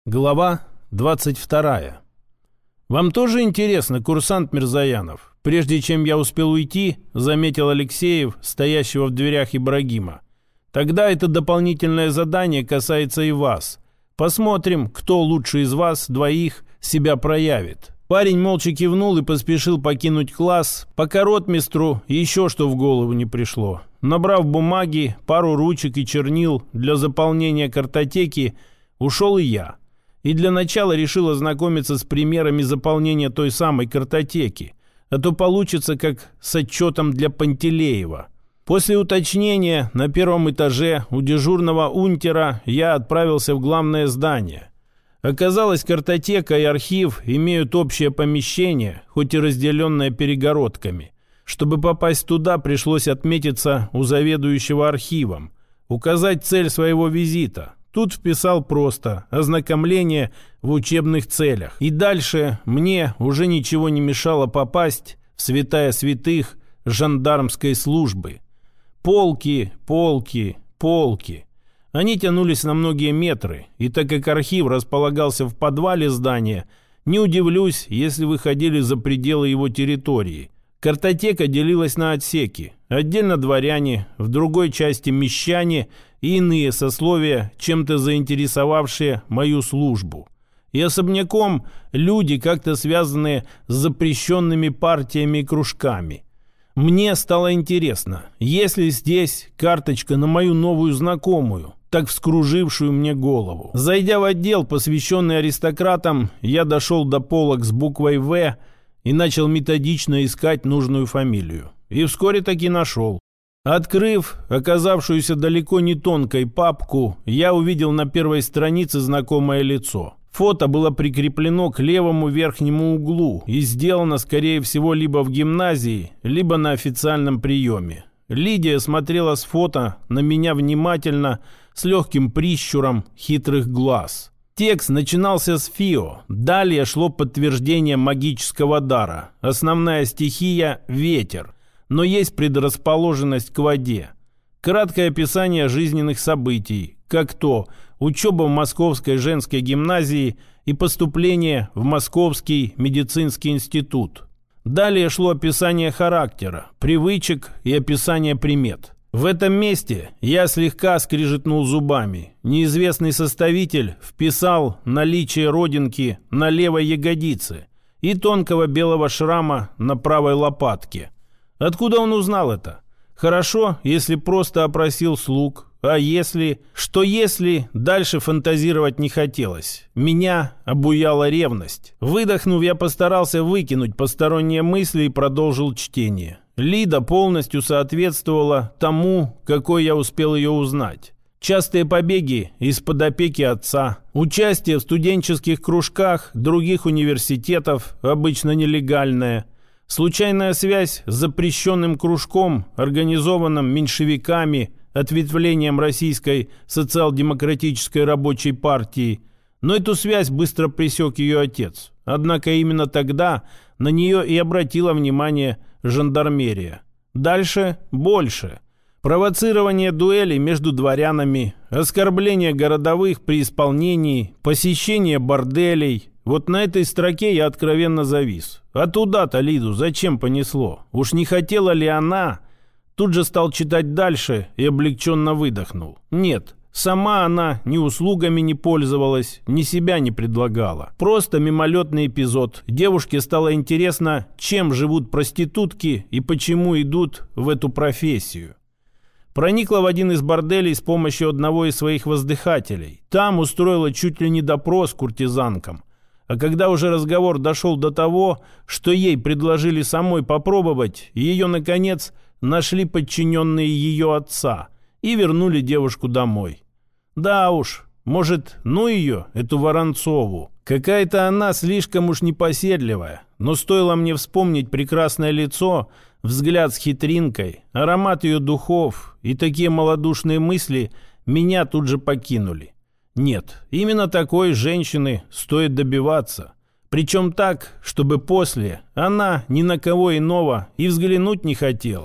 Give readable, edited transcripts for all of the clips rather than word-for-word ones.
Глава 22. «Вам тоже интересно, курсант Мирзаянов?» Прежде чем я успел уйти, заметил Алексеев, стоящего в дверях Ибрагима. «Тогда это дополнительное задание касается и вас. Посмотрим, кто лучше из вас двоих себя проявит». Парень молча кивнул и поспешил покинуть класс, пока ротмистру еще что в голову не пришло. Набрав бумаги, пару ручек и чернил для заполнения картотеки, ушел и я. И для начала решил ознакомиться с примерами заполнения той самой картотеки, а то получится как с отчетом для Пантелеева. После уточнения на первом этаже у дежурного унтера я отправился в главное здание. Оказалось, картотека и архив имеют общее помещение, хоть и разделенное перегородками. Чтобы попасть туда, пришлось отметиться у заведующего архивом, указать цель своего визита. Тут вписал просто «ознакомление в учебных целях». И дальше мне уже ничего не мешало попасть в святая святых жандармской службы. Полки, полки, полки. Они тянулись на многие метры, и так как архив располагался в подвале здания, не удивлюсь, если выходили за пределы его территории. Картотека делилась на отсеки. Отдельно дворяне, в другой части мещане и иные сословия, чем-то заинтересовавшие мою службу. И особняком люди, как-то связанные с запрещенными партиями и кружками. Мне стало интересно, есть ли здесь карточка на мою новую знакомую, так вскружившую мне голову. Зайдя в отдел, посвященный аристократам, я дошел до полок с буквой «В» и начал методично искать нужную фамилию. И вскоре таки нашел. Открыв оказавшуюся далеко не тонкой папку, я увидел на первой странице знакомое лицо. Фото было прикреплено к левому верхнему углу и сделано, скорее всего, либо в гимназии, либо на официальном приеме. Лидия смотрела с фото на меня внимательно, с легким прищуром хитрых глаз. Текст начинался с ФИО. Далее шло подтверждение магического дара. Основная стихия – ветер, но есть предрасположенность к воде. Краткое описание жизненных событий, как то учеба в Московской женской гимназии и поступление в Московский медицинский институт. Далее шло описание характера, привычек и описание примет. В этом месте я слегка скрижетнул зубами. Неизвестный составитель вписал наличие родинки на левой ягодице и тонкого белого шрама на правой лопатке. Откуда он узнал это? Хорошо, если просто опросил слуг. А если... Что если... Дальше фантазировать не хотелось. Меня обуяла ревность. Выдохнув, я постарался выкинуть посторонние мысли и продолжил чтение. Лида полностью соответствовала тому, какой я успел ее узнать. Частые побеги из-под опеки отца, участие в студенческих кружках других университетов, обычно нелегальное, случайная связь с запрещенным кружком, организованным меньшевиками, ответвлением Российской социал-демократической рабочей партии. Но эту связь быстро пресек ее отец. Однако именно тогда на нее и обратила внимание жандармерия. Дальше больше. Провоцирование дуэлей между дворянами, оскорбление городовых при исполнении, посещение борделей. Вот на этой строке я откровенно завис. А туда-то Лиду зачем понесло? Уж не хотела ли она? Тут же стал читать дальше и облегченно выдохнул. Нет, сама она ни услугами не пользовалась, ни себя не предлагала. Просто мимолетный эпизод. Девушке стало интересно, чем живут проститутки и почему идут в эту профессию. Проникла в один из борделей с помощью одного из своих воздыхателей. Там устроила чуть ли не допрос куртизанкам. А когда уже разговор дошел до того, что ей предложили самой попробовать, ее, наконец, нашли подчиненные ее отца и вернули девушку домой. Да уж, может, ну ее, эту Воронцову. Какая-то она слишком уж непоседливая, но стоило мне вспомнить прекрасное лицо, взгляд с хитринкой, аромат ее духов и такие малодушные мысли меня тут же покинули. Нет, именно такой женщины стоит добиваться. Причем так, чтобы после она ни на кого иного и взглянуть не хотела.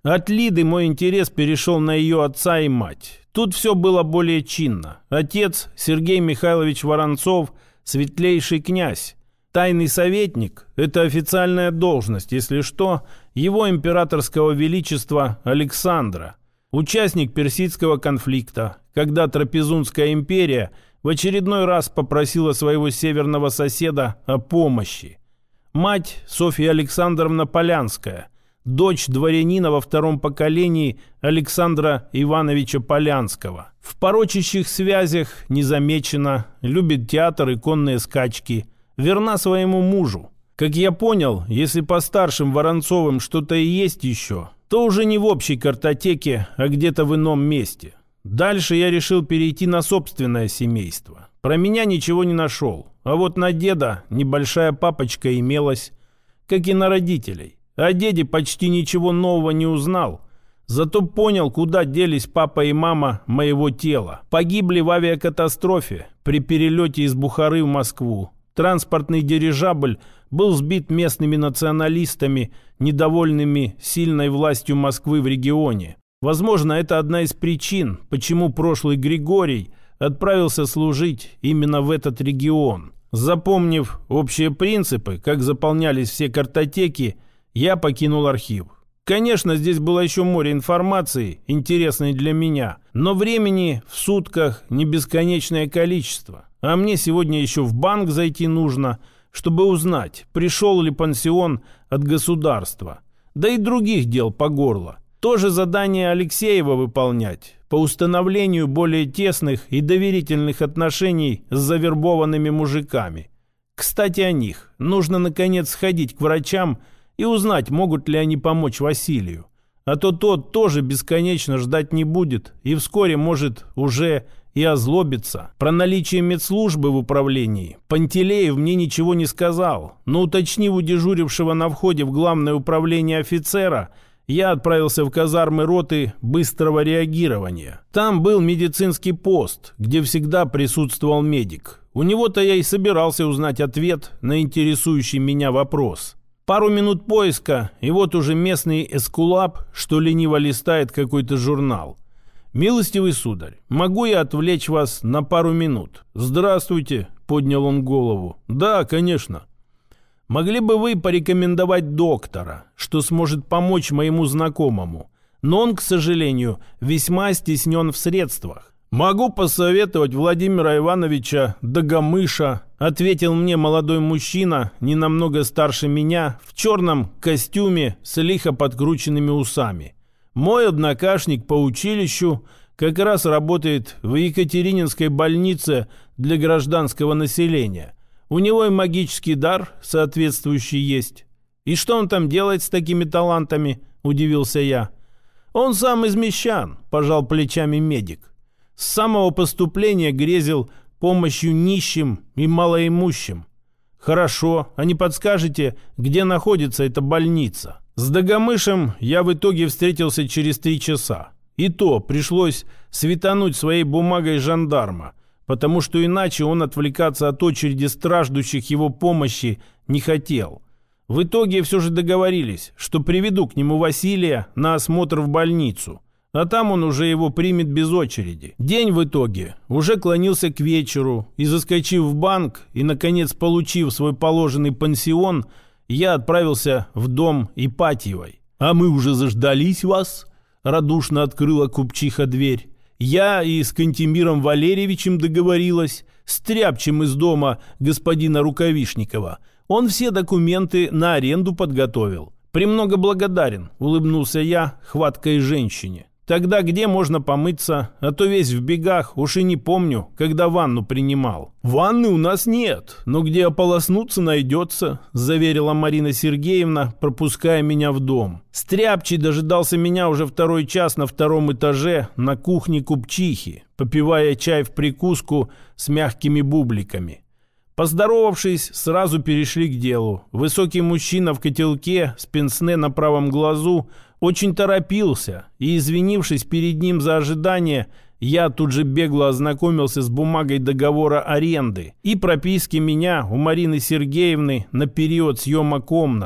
От Лиды мой интерес перешел на ее отца и мать. Тут все было более чинно. Отец Сергей Михайлович Воронцов, светлейший князь. Тайный советник – это официальная должность, если что, его императорского величества Александра. Участник персидского конфликта, когда Трапезунская империя в очередной раз попросила своего северного соседа о помощи. Мать Софья Александровна Полянская, дочь дворянина во втором поколении Александра Ивановича Полянского. В порочащих связях не замечена, любит театр и конные скачки, верна своему мужу. Как я понял, если по старшим Воронцовым что-то и есть еще, то уже не в общей картотеке, а где-то в ином месте. Дальше я решил перейти на собственное семейство. Про меня ничего не нашел, а вот на деда небольшая папочка имелась, как и на родителей. О деде почти ничего нового не узнал, зато понял, куда делись папа и мама моего тела. Погибли в авиакатастрофе при перелете из Бухары в Москву. Транспортный дирижабль был сбит местными националистами, недовольными сильной властью Москвы в регионе. Возможно, это одна из причин, почему прошлый Григорий отправился служить именно в этот регион. Запомнив общие принципы, как заполнялись все картотеки, я покинул архив. Конечно, здесь было еще море информации, интересной для меня, но времени в сутках не бесконечное количество. А мне сегодня еще в банк зайти нужно, чтобы узнать, пришел ли пансион от государства. Да и других дел по горло. Тоже задание Алексеева выполнять по установлению более тесных и доверительных отношений с завербованными мужиками. Кстати, о них. Нужно, наконец, сходить к врачам и узнать, могут ли они помочь Василию. А то тот тоже бесконечно ждать не будет и вскоре может уже и озлобиться. Про наличие медслужбы в управлении Пантелеев мне ничего не сказал, но, уточнив у дежурившего на входе в главное управление офицера, я отправился в казармы роты быстрого реагирования. Там был медицинский пост, где всегда присутствовал медик. У него-то я и собирался узнать ответ на интересующий меня вопрос. Пару минут поиска, и вот уже местный эскулап, что лениво листает какой-то журнал. «Милостивый сударь, могу я отвлечь вас на пару минут?» «Здравствуйте», — поднял он голову. «Да, конечно». «Могли бы вы порекомендовать доктора, что сможет помочь моему знакомому? Но он, к сожалению, весьма стеснен в средствах». «Могу посоветовать Владимира Ивановича Дагомыша», — ответил мне молодой мужчина, не намного старше меня, в черном костюме с лихо подкрученными усами. «Мой однокашник по училищу как раз работает в Екатерининской больнице для гражданского населения. У него и магический дар соответствующий есть». «И что он там делает с такими талантами?» – удивился я. «Он сам из мещан», – пожал плечами медик. «С самого поступления грезил помощью нищим и малоимущим». «Хорошо, а не подскажете, где находится эта больница?» С Дагомышем я в итоге встретился через 3 часа. И то пришлось светануть своей бумагой жандарма, потому что иначе он отвлекаться от очереди страждущих его помощи не хотел. В итоге все же договорились, что приведу к нему Василия на осмотр в больницу, а там он уже его примет без очереди. День в итоге уже клонился к вечеру, и, заскочив в банк и, наконец, получив свой положенный пансион, я отправился в дом Ипатьевой. «А мы уже заждались вас», — радушно открыла купчиха дверь. «Я и с Кантемиром Валерьевичем договорилась, стряпчем из дома господина Рукавишникова. Он все документы на аренду подготовил». «Премного благодарен», — улыбнулся я хваткой женщине. «Тогда где можно помыться? А то весь в бегах, уж и не помню, когда ванну принимал». «Ванны у нас нет, но где ополоснуться найдется», — заверила Марина Сергеевна, пропуская меня в дом. Стряпчий дожидался меня уже 2-й час на 2-м этаже на кухне купчихи, попивая чай в прикуску с мягкими бубликами. Поздоровавшись, сразу перешли к делу. Высокий мужчина в котелке с пенсне на правом глазу очень торопился, и, извинившись перед ним за ожидание, я тут же бегло ознакомился с бумагой договора аренды и прописки меня у Марины Сергеевны на период съема комнаты.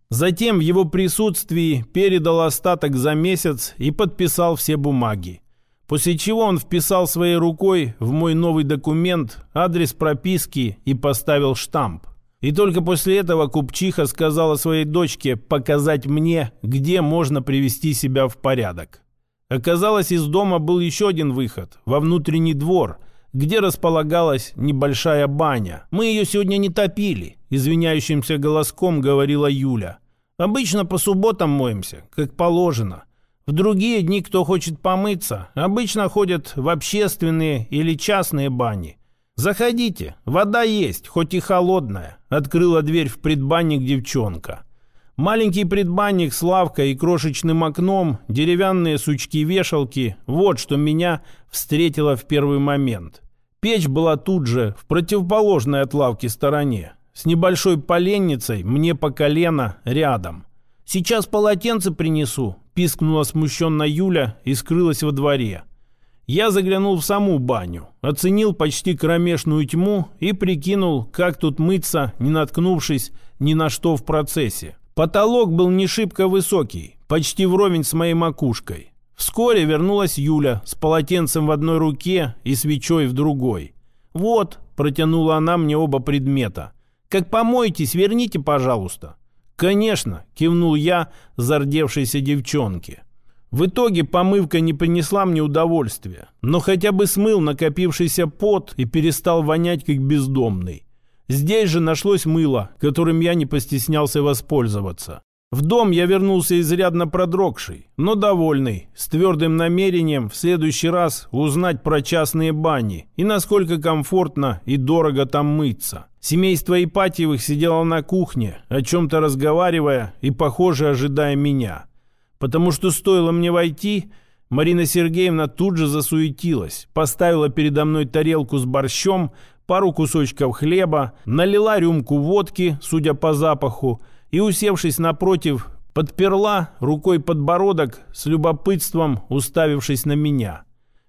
Затем в его присутствии передал остаток за месяц и подписал все бумаги. После чего он вписал своей рукой в мой новый документ адрес прописки и поставил штамп. И только после этого купчиха сказала своей дочке показать мне, где можно привести себя в порядок. Оказалось, из дома был еще один выход, во внутренний двор, где располагалась небольшая баня. «Мы ее сегодня не топили», — извиняющимся голоском говорила Юля. «Обычно по субботам моемся, как положено. В другие дни, кто хочет помыться, обычно ходят в общественные или частные бани. Заходите, вода есть, хоть и холодная», — открыла дверь в предбанник девчонка. Маленький предбанник с лавкой и крошечным окном, деревянные сучки-вешалки — вот что меня встретило в первый момент. Печь была тут же, в противоположной от лавки стороне, с небольшой поленницей мне по колено рядом. «Сейчас полотенце принесу», — пискнула смущенно Юля и скрылась во дворе. Я заглянул в саму баню, оценил почти кромешную тьму и прикинул, как тут мыться, не наткнувшись ни на что в процессе. Потолок был не шибко высокий, почти вровень с моей макушкой. Вскоре вернулась Юля с полотенцем в одной руке и свечой в другой. «Вот», — протянула она мне оба предмета. «Как помоетесь, верните, пожалуйста». «Конечно», — кивнул я зардевшейся девчонке. В итоге помывка не принесла мне удовольствия, но хотя бы смыл накопившийся пот и перестал вонять как бездомный. Здесь же нашлось мыло, которым я не постеснялся воспользоваться. В дом я вернулся изрядно продрогший, но довольный, с твердым намерением в следующий раз узнать про частные бани и насколько комфортно и дорого там мыться. Семейство Ипатьевых сидело на кухне, о чем-то разговаривая и, похоже, ожидая меня. Потому что стоило мне войти, Марина Сергеевна тут же засуетилась, поставила передо мной тарелку с борщом, пару кусочков хлеба, налила рюмку водки, судя по запаху, и, усевшись напротив, подперла рукой подбородок, с любопытством уставившись на меня.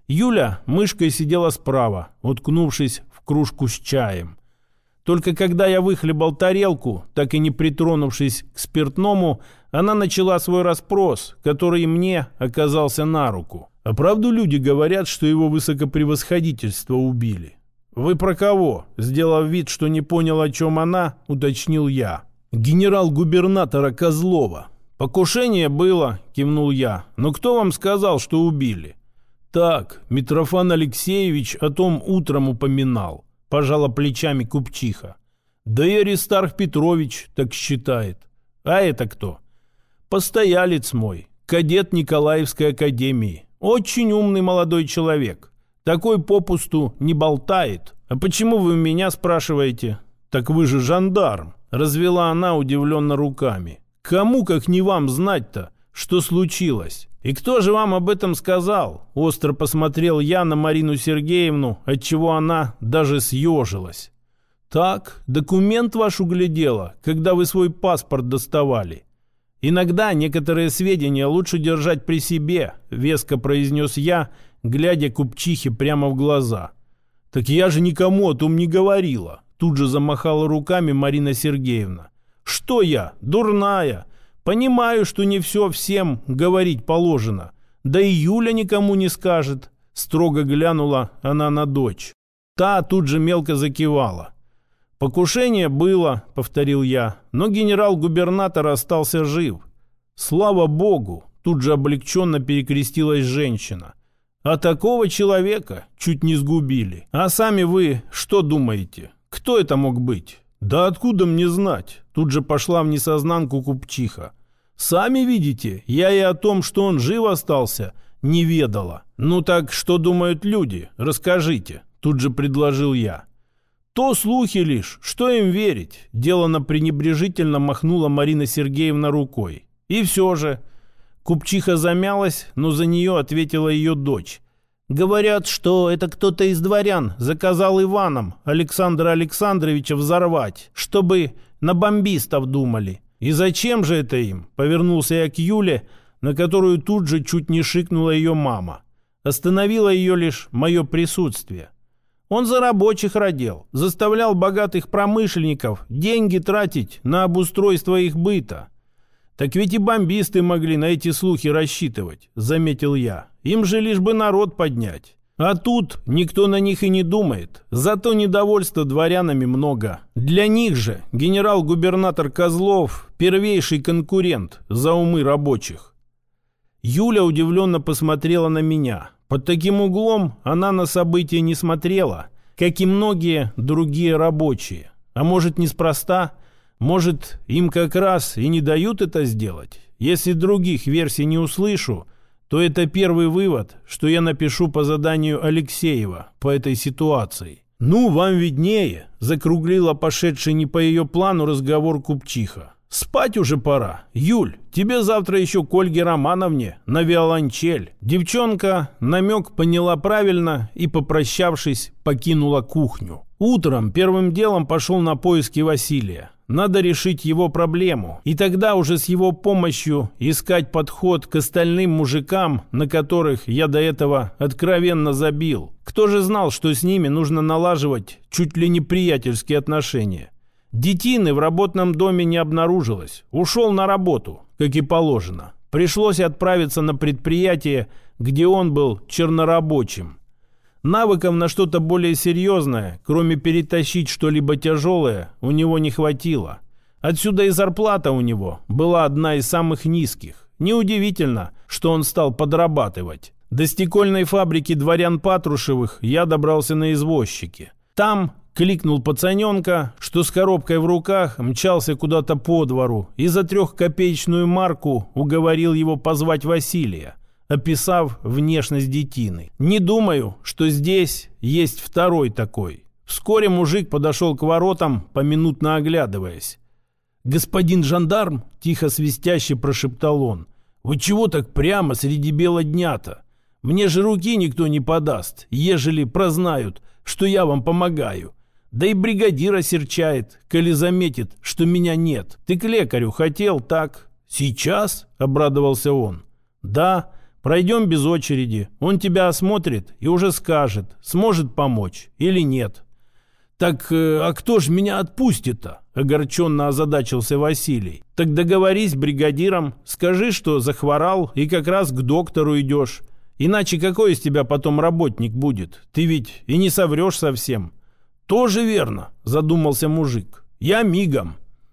Юля мышкой сидела справа, уткнувшись в кружку с чаем. Только когда я выхлебал тарелку, так и не притронувшись к спиртному, она начала свой расспрос, который мне оказался на руку. «А правду люди говорят, что его высокопревосходительство убили?» «Вы про кого?» Сделав вид, что не понял, о чем она, уточнил я. «Генерал-губернатора Козлова». «Покушение было», кивнул я. «Но кто вам сказал, что убили?» «Так, Митрофан Алексеевич о том утром упоминал», пожала плечами купчиха. «Да и Аристарх Петрович так считает». «А это кто?» «Постоялец мой, кадет Николаевской академии. Очень умный молодой человек. Такой попусту не болтает. А почему вы меня спрашиваете?» «Так вы же жандарм», развела она удивленно руками. «Кому, как не вам, знать-то, что случилось? И кто же вам об этом сказал?» Остро посмотрел я на Марину Сергеевну, отчего она даже съежилась. «Так, документ ваш углядела, когда вы свой паспорт доставали. Иногда некоторые сведения лучше держать при себе», веско произнес я, глядя купчихе прямо в глаза. «Так я же никому о том не говорила», тут же замахала руками Марина Сергеевна. «Что я, дурная? Понимаю, что не все всем говорить положено. Да и Юля никому не скажет», строго глянула она на дочь. Та тут же мелко закивала. «Покушение было», — повторил я, «но генерал-губернатор остался жив». «Слава богу», — тут же облегченно перекрестилась женщина. «А такого человека чуть не сгубили. А сами вы что думаете? Кто это мог быть?» «Да откуда мне знать?» Тут же пошла в несознанку купчиха. «Сами видите, я и о том, что он жив остался, не ведала». «Ну так что думают люди? Расскажите», тут же предложил я. «То слухи лишь, что им верить?» Делано пренебрежительно махнула Марина Сергеевна рукой. «И все же...» Купчиха замялась, но за нее ответила ее дочь. «Говорят, что это кто-то из дворян заказал Иванам Александра Александровича взорвать, чтобы на бомбистов думали». «И зачем же это им?» Повернулся я к Юле, на которую тут же чуть не шикнула ее мама. Остановило ее лишь мое присутствие. «Он за рабочих родил, заставлял богатых промышленников деньги тратить на обустройство их быта. «Так ведь и бомбисты могли на эти слухи рассчитывать», — заметил я. «Им же лишь бы народ поднять. А тут никто на них и не думает. Зато недовольства дворянами много. Для них же генерал-губернатор Козлов — первейший конкурент за умы рабочих». Юля удивленно посмотрела на меня. Под таким углом она на события не смотрела, как и многие другие рабочие. А может, неспроста? Может, им как раз и не дают это сделать? Если других версий не услышу, то это первый вывод, что я напишу по заданию Алексеева по этой ситуации. «Ну, вам виднее», — закруглила пошедший не по ее плану разговор купчиха. «Спать уже пора. Юль, тебе завтра еще к Ольге Романовне на виолончель». Девчонка намек поняла правильно и, попрощавшись, покинула кухню. Утром первым делом пошел на поиски Василия. Надо решить его проблему, и тогда уже с его помощью искать подход к остальным мужикам, на которых я до этого откровенно забил. Кто же знал, что с ними нужно налаживать чуть ли не приятельские отношения? Детины в работном доме не обнаружилось. Ушел на работу, как и положено. Пришлось отправиться на предприятие, где он был чернорабочим. Навыков на что-то более серьезное, кроме перетащить что-либо тяжелое, у него не хватило. Отсюда и зарплата у него была одна из самых низких. Неудивительно, что он стал подрабатывать. До стекольной фабрики дворян Патрушевых я добрался на извозчике. Там кликнул пацаненка, что с коробкой в руках мчался куда-то по двору, и за 3-копеечную марку уговорил его позвать Василия, описав внешность детины. Не думаю, что здесь есть второй такой. Вскоре мужик подошел к воротам, поминутно оглядываясь. «Господин жандарм», — тихо свистяще прошептал он, — «вы чего так прямо среди бела дня-то? Мне же руки никто не подаст, ежели прознают, что я вам помогаю. Да и бригадир осерчает, коли заметит, что меня нет. Ты к лекарю хотел, так?» «Сейчас?» — обрадовался он. «Да, пройдем без очереди. Он тебя осмотрит и уже скажет, сможет помочь или нет». «Так, а кто ж меня отпустит-то?» — огорченно озадачился Василий. «Так договорись с бригадиром, скажи, что захворал и как раз к доктору идешь. Иначе какой из тебя потом работник будет? Ты ведь и не соврешь совсем». «Тоже верно», — задумался мужик. «Я мигом».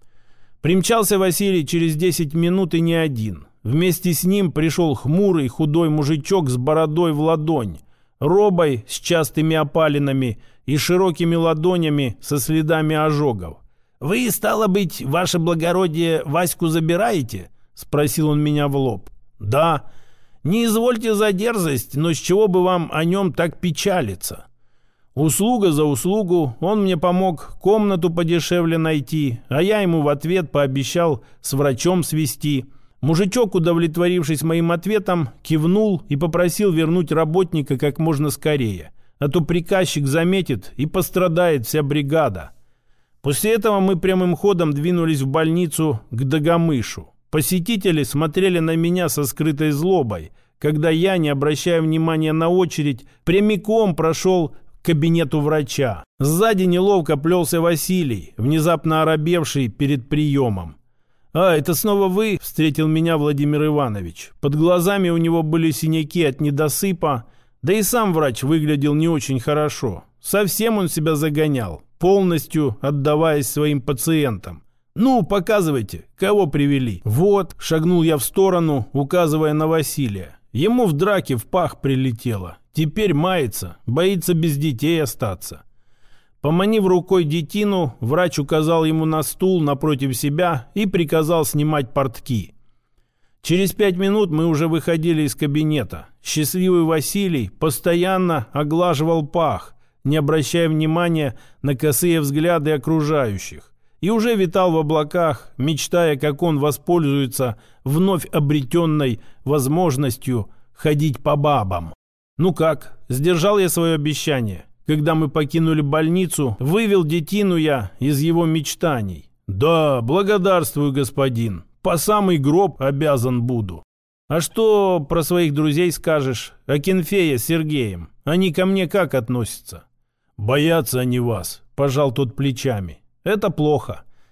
Примчался Василий через 10 минут и не один. Вместе с ним пришел хмурый худой мужичок с бородой в ладонь, робой с частыми опалинами и широкими ладонями со следами ожогов. «Вы, стало быть, ваше благородие, Ваську забираете?» — спросил он меня в лоб. «Да». «Не извольте за дерзость, но с чего бы вам о нем так печалиться?» Услуга за услугу, он мне помог комнату подешевле найти, а я ему в ответ пообещал с врачом свести. Мужичок, удовлетворившись моим ответом, кивнул и попросил вернуть работника как можно скорее, а то приказчик заметит и пострадает вся бригада. После этого мы прямым ходом двинулись в больницу к Дагомышу. Посетители смотрели на меня со скрытой злобой, когда я, не обращая внимания на очередь, прямиком прошел к кабинету врача. Сзади неловко плелся Василий, внезапно оробевший перед приемом. «А, это снова вы?» — встретил меня Владимир Иванович. Под глазами у него были синяки от недосыпа, да и сам врач выглядел не очень хорошо. Совсем он себя загонял, полностью отдаваясь своим пациентам. «Ну, показывайте, кого привели». «Вот», — шагнул я в сторону, указывая на Василия. Ему в драке в пах прилетело. Теперь мается, боится без детей остаться. Поманив рукой детину, врач указал ему на стул напротив себя и приказал снимать портки. Через 5 минут мы уже выходили из кабинета. Счастливый Василий постоянно оглаживал пах, не обращая внимания на косые взгляды окружающих, и уже витал в облаках, мечтая, как он воспользуется вновь обретенной возможностью ходить по бабам. «Ну как, сдержал я свое обещание? Когда мы покинули больницу, вывел детину я из его мечтаний». «Да, благодарствую, господин. По самый гроб обязан буду». «А что про своих друзей скажешь? Акинфея с Сергеем? Они ко мне как относятся?» «Боятся они вас», — пожал тот плечами. «Это плохо.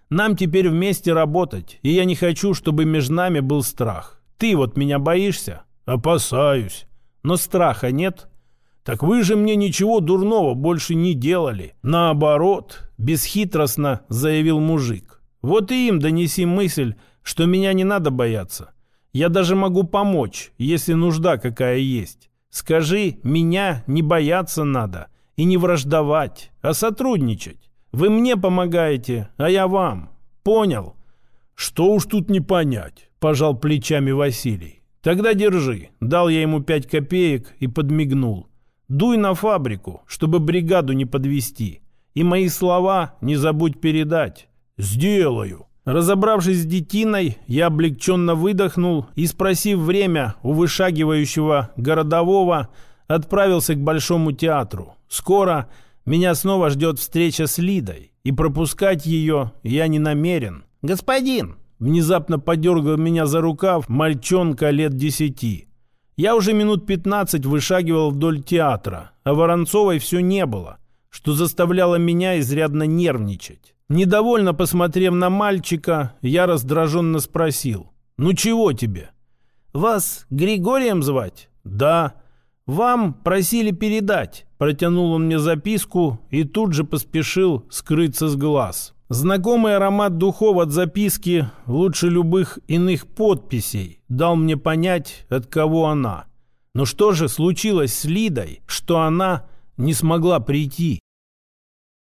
Нам теперь вместе работать, и я не хочу, чтобы между нами был страх. Ты вот меня боишься?» «Опасаюсь. Но страха нет?» «Так вы же мне ничего дурного больше не делали. Наоборот», — бесхитростно заявил мужик. «Вот и им донеси мысль, что меня не надо бояться. Я даже могу помочь, если нужда какая есть. Скажи, меня не бояться надо и не враждовать, а сотрудничать. Вы мне помогаете, а я вам. Понял?» «Что уж тут не понять», — пожал плечами Василий. «Тогда держи». Дал я ему 5 копеек и подмигнул. «Дуй на фабрику, чтобы бригаду не подвести. И мои слова не забудь передать». «Сделаю». Разобравшись с детиной, я облегченно выдохнул и, спросив время у вышагивающего городового, отправился к Большому театру. Скоро меня снова ждет встреча с Лидой, и пропускать ее я не намерен. «Господин!» — внезапно подергал меня за рукав мальчонка лет 10. Я уже минут 15 вышагивал вдоль театра, а Воронцовой все не было, что заставляло меня изрядно нервничать. Недовольно посмотрев на мальчика, я раздраженно спросил: «Ну чего тебе?» «Вас Григорием звать?» «Да». «Вам просили передать». Протянул он мне записку и тут же поспешил скрыться с глаз. Знакомый аромат духов от записки лучше любых иных подписей дал мне понять, от кого она. Но что же случилось с Лидой, что она не смогла прийти?